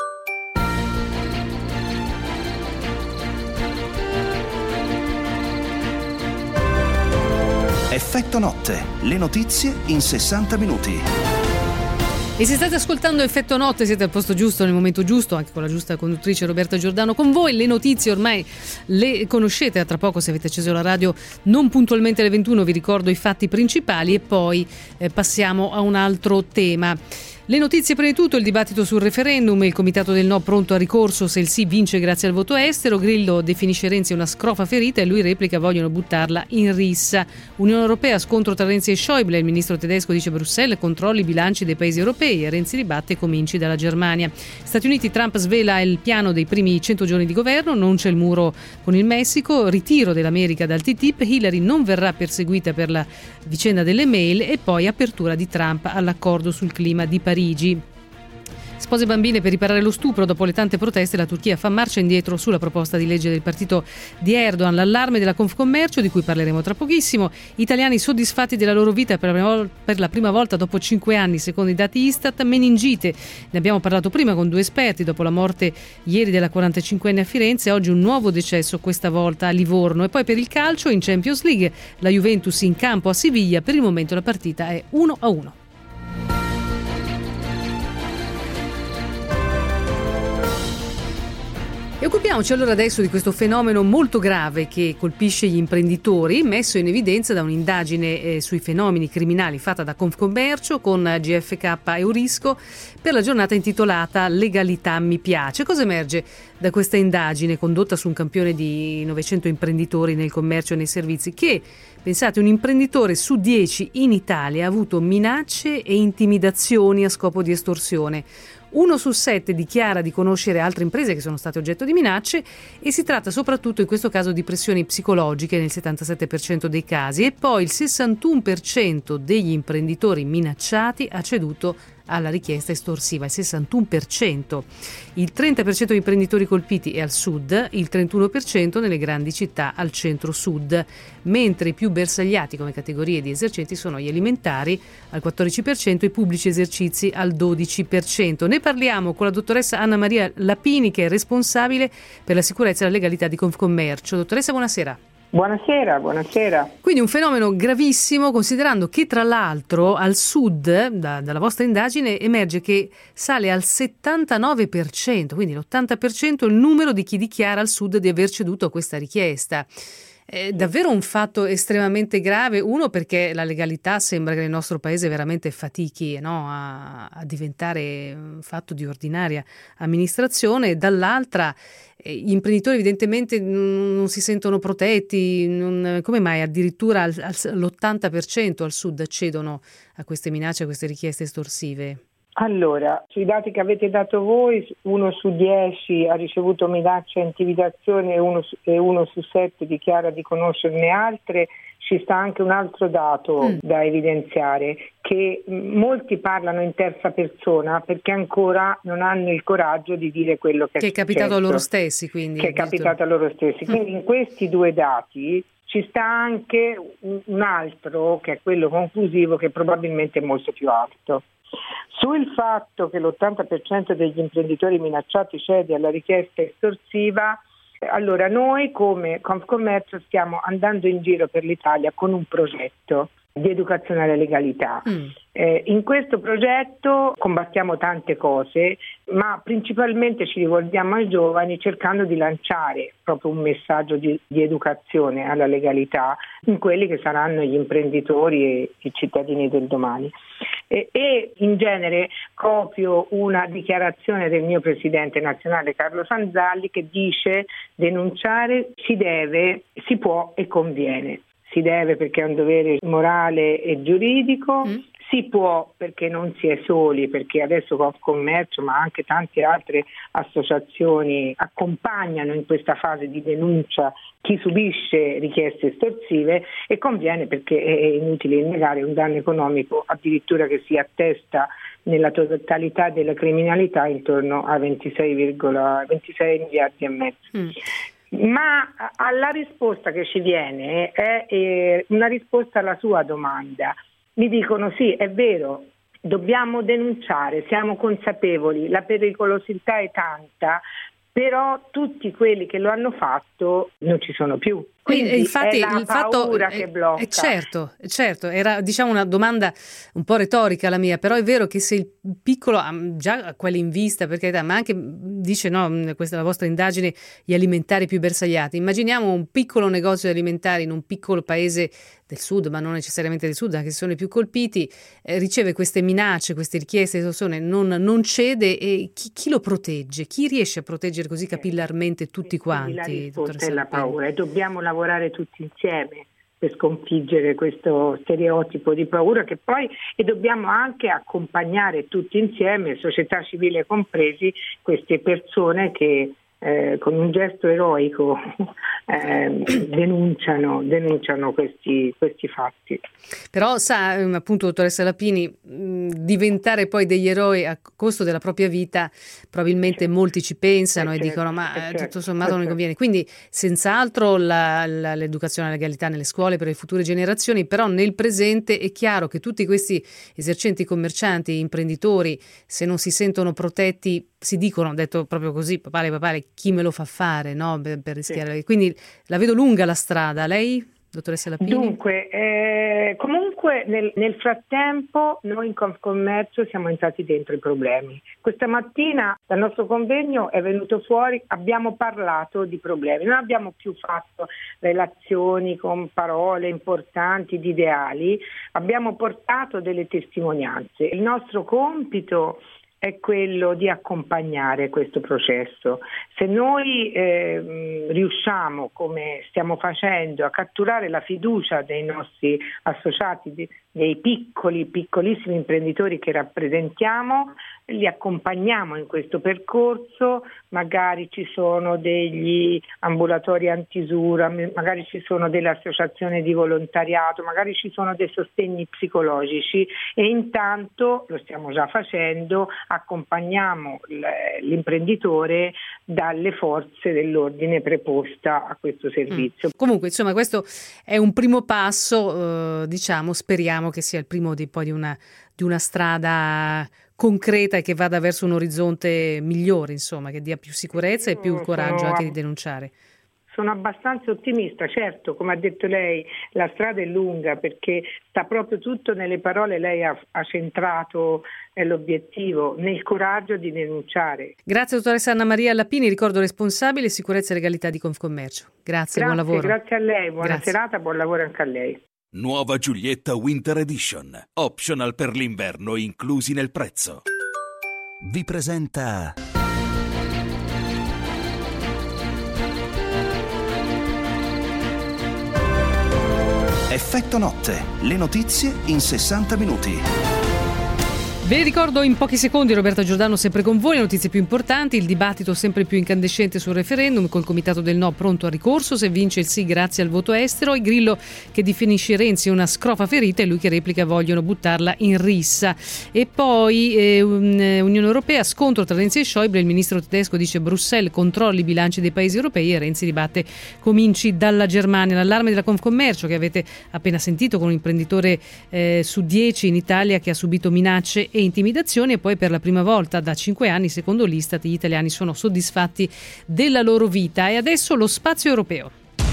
Effetto Notte. Le notizie in sessanta minuti. E se state ascoltando Effetto Notte siete al posto giusto, nel momento giusto, anche con la giusta conduttrice Roberta Giordano con voi. Le notizie ormai le conoscete, a tra poco se avete acceso la radio non puntualmente alle ventuno vi ricordo i fatti principali e poi eh, passiamo a un altro tema. Le notizie prima di tutto, il dibattito sul referendum, il comitato del no pronto a ricorso se il sì vince grazie al voto estero, Grillo definisce Renzi una scrofa ferita e lui replica vogliono buttarla in rissa. Unione Europea, scontro tra Renzi e Schäuble, il ministro tedesco dice Bruxelles controlli i bilanci dei paesi europei e Renzi ribatte cominci dalla Germania. Stati Uniti, Trump svela il piano dei primi cento giorni di governo, non c'è il muro con il Messico, ritiro dell'America dal T T I P, Hillary non verrà perseguita per la vicenda delle mail e poi apertura di Trump all'accordo sul clima di Parigi. Parigi. Spose bambine per riparare lo stupro. Dopo le tante proteste la Turchia fa marcia indietro sulla proposta di legge del partito di Erdogan. L'allarme della Confcommercio, di cui parleremo tra pochissimo. Italiani soddisfatti della loro vita per la prima, vol- per la prima volta dopo cinque anni secondo i dati Istat. Meningite, ne abbiamo parlato prima con due esperti dopo la morte ieri della quarantacinquenne a Firenze, oggi un nuovo decesso, questa volta a Livorno. E poi per il calcio in Champions League la Juventus in campo a Siviglia, per il momento la partita è uno a uno. E occupiamoci allora adesso di questo fenomeno molto grave che colpisce gli imprenditori, messo in evidenza da un'indagine eh, sui fenomeni criminali fatta da Confcommercio con G F K Eurisco per la giornata intitolata Legalità mi piace. Cosa emerge da questa indagine condotta su un campione di novecento imprenditori nel commercio e nei servizi? Che, pensate, un imprenditore su dieci in Italia ha avuto minacce e intimidazioni a scopo di estorsione. Uno su sette dichiara di conoscere altre imprese che sono state oggetto di minacce e si tratta soprattutto in questo caso di pressioni psicologiche nel settantasette per cento dei casi e poi il sessantuno per cento degli imprenditori minacciati ha ceduto alla richiesta estorsiva, il sessantuno per cento. Il trenta per cento degli imprenditori colpiti è al sud, il trentuno per cento nelle grandi città al centro-sud, mentre i più bersagliati come categorie di esercenti sono gli alimentari al quattordici per cento e i pubblici esercizi al dodici per cento. Ne parliamo con la dottoressa Anna Maria Lapini, che è responsabile per la sicurezza e la legalità di Confcommercio. Dottoressa, buonasera. Buonasera, buonasera. Quindi un fenomeno gravissimo, considerando che tra l'altro al sud, da, dalla vostra indagine, emerge che sale al settantanove per cento, quindi l'ottanta per cento il numero di chi dichiara al sud di aver ceduto a questa richiesta. È davvero un fatto estremamente grave, uno perché la legalità sembra che nel nostro paese veramente fatichi, no, a, a diventare un fatto di ordinaria amministrazione, e dall'altra eh, gli imprenditori evidentemente non, non si sentono protetti. Non, come mai addirittura al, al, l'ottanta per cento al sud accedono a queste minacce, a queste richieste estorsive? Allora, sui dati che avete dato voi, uno su dieci ha ricevuto minacce e intimidazioni e uno, su, e uno su sette dichiara di conoscerne altre. ci sta anche un altro dato mm. da evidenziare, che molti parlano in terza persona perché ancora non hanno il coraggio di dire quello che, che è, è capitato successo, a loro stessi. Quindi, che è capitato a loro stessi. Quindi in questi due dati ci sta anche un altro, che è quello conclusivo, che probabilmente è molto più alto. Sul fatto che l'ottanta per cento degli imprenditori minacciati cede alla richiesta estorsiva, allora noi come Confcommercio stiamo andando in giro per l'Italia con un progetto di educazione alla legalità. Mm. Eh, in questo progetto combattiamo tante cose, ma principalmente ci rivolgiamo ai giovani cercando di lanciare proprio un messaggio di, di educazione alla legalità in quelli che saranno gli imprenditori e i cittadini del domani. E, e in genere copio una dichiarazione del mio presidente nazionale Carlo Sanzalli, che dice: denunciare si deve, si può e conviene. Si deve perché è un dovere morale e giuridico, mm. si può perché non si è soli, perché adesso Confcommercio ma anche tante altre associazioni accompagnano in questa fase di denuncia chi subisce richieste estorsive, e conviene perché è inutile negare un danno economico addirittura che si attesta nella totalità della criminalità intorno a ventisei virgola ventisei miliardi e mezzo. Mm. Ma alla risposta che ci viene è eh, una risposta alla sua domanda. Mi dicono sì, è vero, dobbiamo denunciare, siamo consapevoli, la pericolosità è tanta, però tutti quelli che lo hanno fatto non ci sono più. Quindi infatti, è la il paura fatto, che blocca. Eh, certo, certo, era diciamo una domanda un po' retorica la mia, però è vero che se il piccolo, già quelli in vista, per carità, ma anche dice no, questa è la vostra indagine, gli alimentari più bersagliati, immaginiamo un piccolo negozio di alimentari in un piccolo paese del sud, ma non necessariamente del sud, anche se sono i più colpiti, eh, riceve queste minacce, queste richieste di estorsione, non, non cede, e chi, chi lo protegge? Chi riesce a proteggere così capillarmente tutti quanti? La risposta è la paura, e dobbiamo lavorare tutti insieme per sconfiggere questo stereotipo di paura, che poi e dobbiamo anche accompagnare tutti insieme, società civile compresi, queste persone che eh, con un gesto eroico eh, denunciano, denunciano questi, questi fatti. Però sa, appunto, dottoressa Lapini, mh, diventare poi degli eroi a costo della propria vita, probabilmente certo. molti ci pensano eh e certo, dicono ma eh certo, tutto sommato non mi conviene. Quindi senz'altro la, la, l'educazione alla legalità nelle scuole per le future generazioni, però nel presente è chiaro che tutti questi esercenti commercianti, imprenditori, se non si sentono protetti, si dicono, detto proprio così, papale papale, chi me lo fa fare, no? per, per rischiare. Sì. Quindi la vedo lunga la strada. Lei, dottoressa Lapini? Dunque, eh, comunque nel, nel frattempo noi in Confcommercio siamo entrati dentro i problemi. Questa mattina dal nostro convegno è venuto fuori, abbiamo parlato di problemi, non abbiamo più fatto relazioni con parole importanti, di ideali, abbiamo portato delle testimonianze. Il nostro compito è quello di accompagnare questo processo. Se noi eh, riusciamo, come stiamo facendo, a catturare la fiducia dei nostri associati, di, dei piccoli, piccolissimi imprenditori che rappresentiamo, li accompagniamo in questo percorso, magari ci sono degli ambulatori antisura, magari ci sono delle associazioni di volontariato, magari ci sono dei sostegni psicologici, e intanto, lo stiamo già facendo, accompagniamo l'imprenditore dalle forze dell'ordine preposta a questo servizio. Mm. Comunque, insomma, questo è un primo passo, eh, diciamo, speriamo che sia il primo di, poi di una, di una strada concreta e che vada verso un orizzonte migliore, insomma, che dia più sicurezza Io e più il coraggio sono... anche di denunciare. Sono abbastanza ottimista, certo, come ha detto lei, la strada è lunga perché sta proprio tutto nelle parole, lei ha, ha centrato l'obiettivo, nel coraggio di denunciare. Grazie dottoressa Anna Maria Lapini, ricordo responsabile sicurezza e legalità di Confcommercio. Grazie, grazie buon lavoro. Grazie a lei, buona grazie. serata, buon lavoro anche a lei. Nuova Giulietta Winter Edition, optional per l'inverno inclusi nel prezzo. Vi presenta Effetto Notte, le notizie in sessanta minuti. Ve le ricordo in pochi secondi, Roberta Giordano sempre con voi, le notizie più importanti, il dibattito sempre più incandescente sul referendum, col comitato del no pronto al ricorso, se vince il sì grazie al voto estero, e Grillo che definisce Renzi una scrofa ferita e lui che replica vogliono buttarla in rissa. E poi eh, Unione Europea, scontro tra Renzi e Schäuble, il ministro tedesco dice Bruxelles controlli i bilanci dei paesi europei e Renzi dibatte cominci dalla Germania. L'allarme della Confcommercio che avete appena sentito, con un imprenditore eh, su dieci in Italia che ha subito minacce e intimidazioni, e poi per la prima volta da cinque anni, secondo l'Istat, gli italiani sono soddisfatti della loro vita. E adesso lo spazio europeo.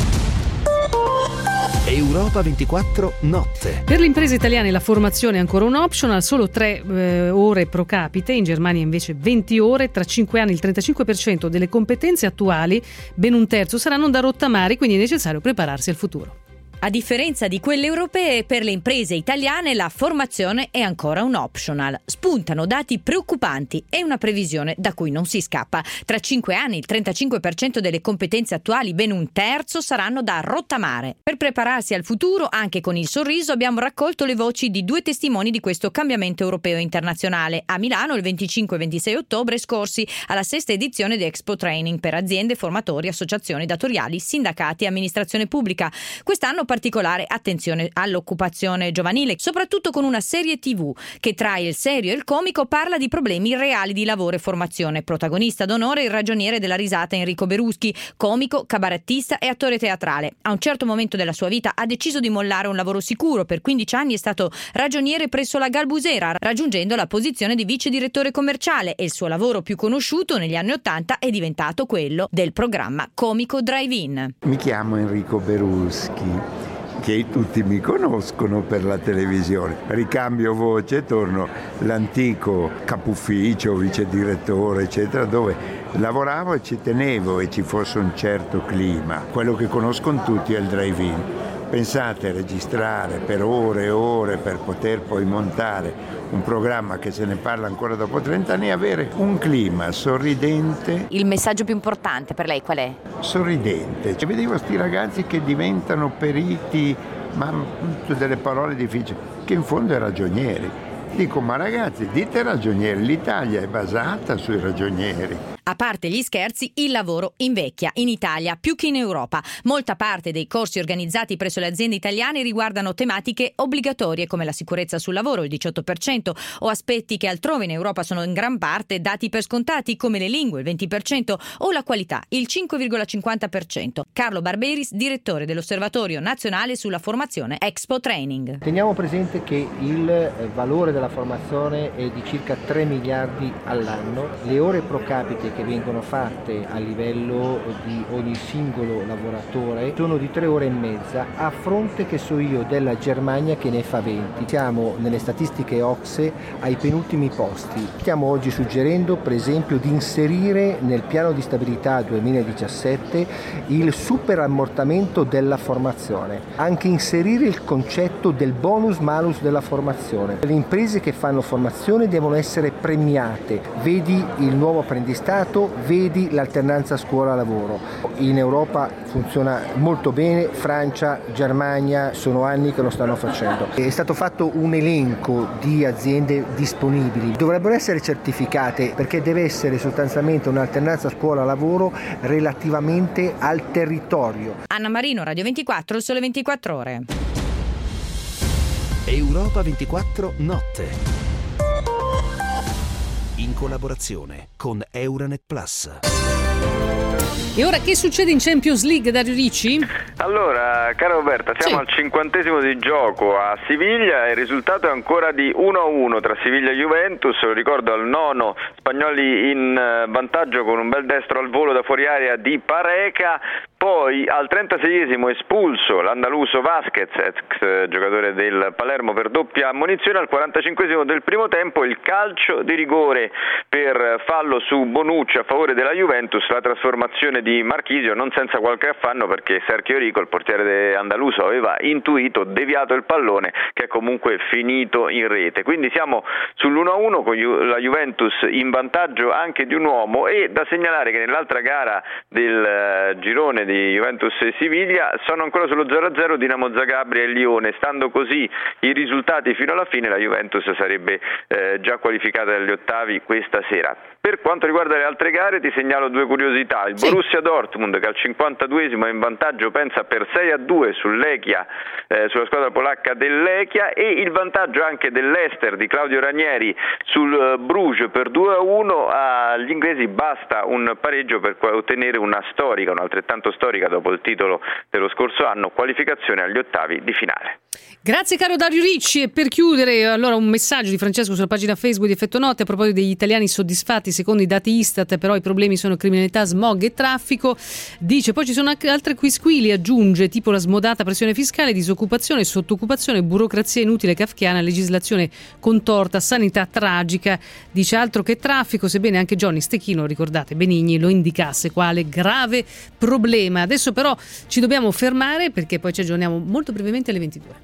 Europa ventiquattro notte. Per le imprese italiane la formazione è ancora un optional, solo tre eh, ore pro capite, in Germania invece venti ore, tra cinque anni il trentacinque per cento delle competenze attuali, ben un terzo saranno da rottamare, quindi è necessario prepararsi al futuro. A differenza di quelle europee, per le imprese italiane la formazione è ancora un optional. Spuntano dati preoccupanti e una previsione da cui non si scappa. Tra cinque anni il trentacinque per cento delle competenze attuali, ben un terzo, saranno da rottamare. Per prepararsi al futuro, anche con il sorriso, abbiamo raccolto le voci di due testimoni di questo cambiamento europeo internazionale. A Milano il venticinque e ventisei ottobre scorsi, alla sesta edizione di Expo Training per aziende, formatori, associazioni datoriali, sindacati e amministrazione pubblica. Quest'anno particolare attenzione all'occupazione giovanile, soprattutto con una serie tivù che tra il serio e il comico parla di problemi reali di lavoro e formazione. Protagonista d'onore il ragioniere della risata Enrico Beruschi, comico, cabarettista e attore teatrale. A un certo momento della sua vita ha deciso di mollare un lavoro sicuro. Per quindici anni è stato ragioniere presso la Galbusera, raggiungendo la posizione di vice direttore commerciale, e il suo lavoro più conosciuto negli anni Ottanta è diventato quello del programma Comico Drive-In. Mi chiamo Enrico Beruschi, che tutti mi conoscono per la televisione. Ricambio voce, torno l'antico capufficio, vice direttore, eccetera, dove lavoravo e ci tenevo e ci fosse un certo clima. Quello che conoscono tutti è il drive-in. Pensate a registrare per ore e ore per poter poi montare un programma che se ne parla ancora dopo trenta anni, avere un clima sorridente. Il messaggio più importante per lei qual è? Sorridente. Cioè, vedevo sti ragazzi che diventano periti, ma delle parole difficili, che in fondo è ragionieri. Dico, ma ragazzi, dite ragionieri, l'Italia è basata sui ragionieri. A parte gli scherzi, il lavoro invecchia in Italia più che in Europa. Molta parte dei corsi organizzati presso le aziende italiane riguardano tematiche obbligatorie come la sicurezza sul lavoro, il diciotto per cento, o aspetti che altrove in Europa sono in gran parte dati per scontati come le lingue, il venti per cento, o la qualità, il cinque virgola cinquanta per cento. Carlo Barberis, direttore dell'Osservatorio Nazionale sulla Formazione Expo Training. Teniamo presente che il valore della formazione è di circa tre miliardi all'anno. Le ore pro capite che vengono fatte a livello di ogni singolo lavoratore sono di tre ore e mezza, a fronte, che so io, della Germania che ne fa venti. Siamo nelle statistiche O C S E ai penultimi posti. Stiamo oggi suggerendo, per esempio, di inserire nel piano di stabilità duemiladiciassette il superammortamento della formazione, anche inserire il concetto del bonus malus della formazione. Le imprese che fanno formazione devono essere premiate, vedi il nuovo apprendistato, vedi l'alternanza scuola-lavoro. In Europa funziona molto bene, Francia, Germania, sono anni che lo stanno facendo. È stato fatto un elenco di aziende disponibili, dovrebbero essere certificate perché deve essere sostanzialmente un'alternanza scuola-lavoro relativamente al territorio. Anna Marino, Radio ventiquattro, il Sole ventiquattro Ore. Europa ventiquattro notte. In collaborazione con Euranet Plus. E ora che succede in Champions League, Dario Ricci? Allora, cara Roberta, siamo sì. al cinquantesimo di gioco a Siviglia e il risultato è ancora di uno a uno tra Siviglia e Juventus. Lo ricordo, al nono spagnoli in vantaggio con un bel destro al volo da fuori area di Pareca. Poi al trentaseiesimo espulso l'andaluso Vasquez, ex giocatore del Palermo, per doppia ammonizione. Al quarantacinquesimo del primo tempo il calcio di rigore per fallo su Bonucci a favore della Juventus, la trasformazione di Marchisio, non senza qualche affanno, perché Sergio Rico, il portiere andaluso, aveva intuito, deviato il pallone che è comunque finito in rete. Quindi siamo sull'uno a uno con la Juventus in vantaggio anche di un uomo, e da segnalare che nell'altra gara del girone di Juventus e Siviglia sono ancora sullo zero a zero Dinamo Zagabria e Lione. Stando così i risultati fino alla fine, la Juventus sarebbe eh, già qualificata agli ottavi questa sera. Per quanto riguarda le altre gare ti segnalo due curiosità. Il sì. Borussia Dortmund, che al cinquantaduesimo è in vantaggio, pensa, per sei a due sull'Echia, eh, sulla squadra polacca dell'Echia, e il vantaggio anche dell'Ester di Claudio Ranieri sul uh, Bruges per due a uno. Agli inglesi basta un pareggio per ottenere una storica, un'altrettanto storica dopo il titolo dello scorso anno, qualificazione agli ottavi di finale. Grazie caro Dario Ricci. E per chiudere, allora, un messaggio di Francesco sulla pagina Facebook di Effetto Notte a proposito degli italiani soddisfatti secondo i dati Istat, però i problemi sono criminalità, smog e traffico. Dice poi ci sono anche altre quisquili, aggiunge, tipo la smodata pressione fiscale, disoccupazione, sottoccupazione, burocrazia inutile kafkiana, legislazione contorta, sanità tragica. Dice altro che traffico, sebbene anche Johnny Stechino, ricordate, Benigni, lo indicasse quale grave problema. Adesso però ci dobbiamo fermare perché poi ci aggiorniamo molto brevemente alle ventidue.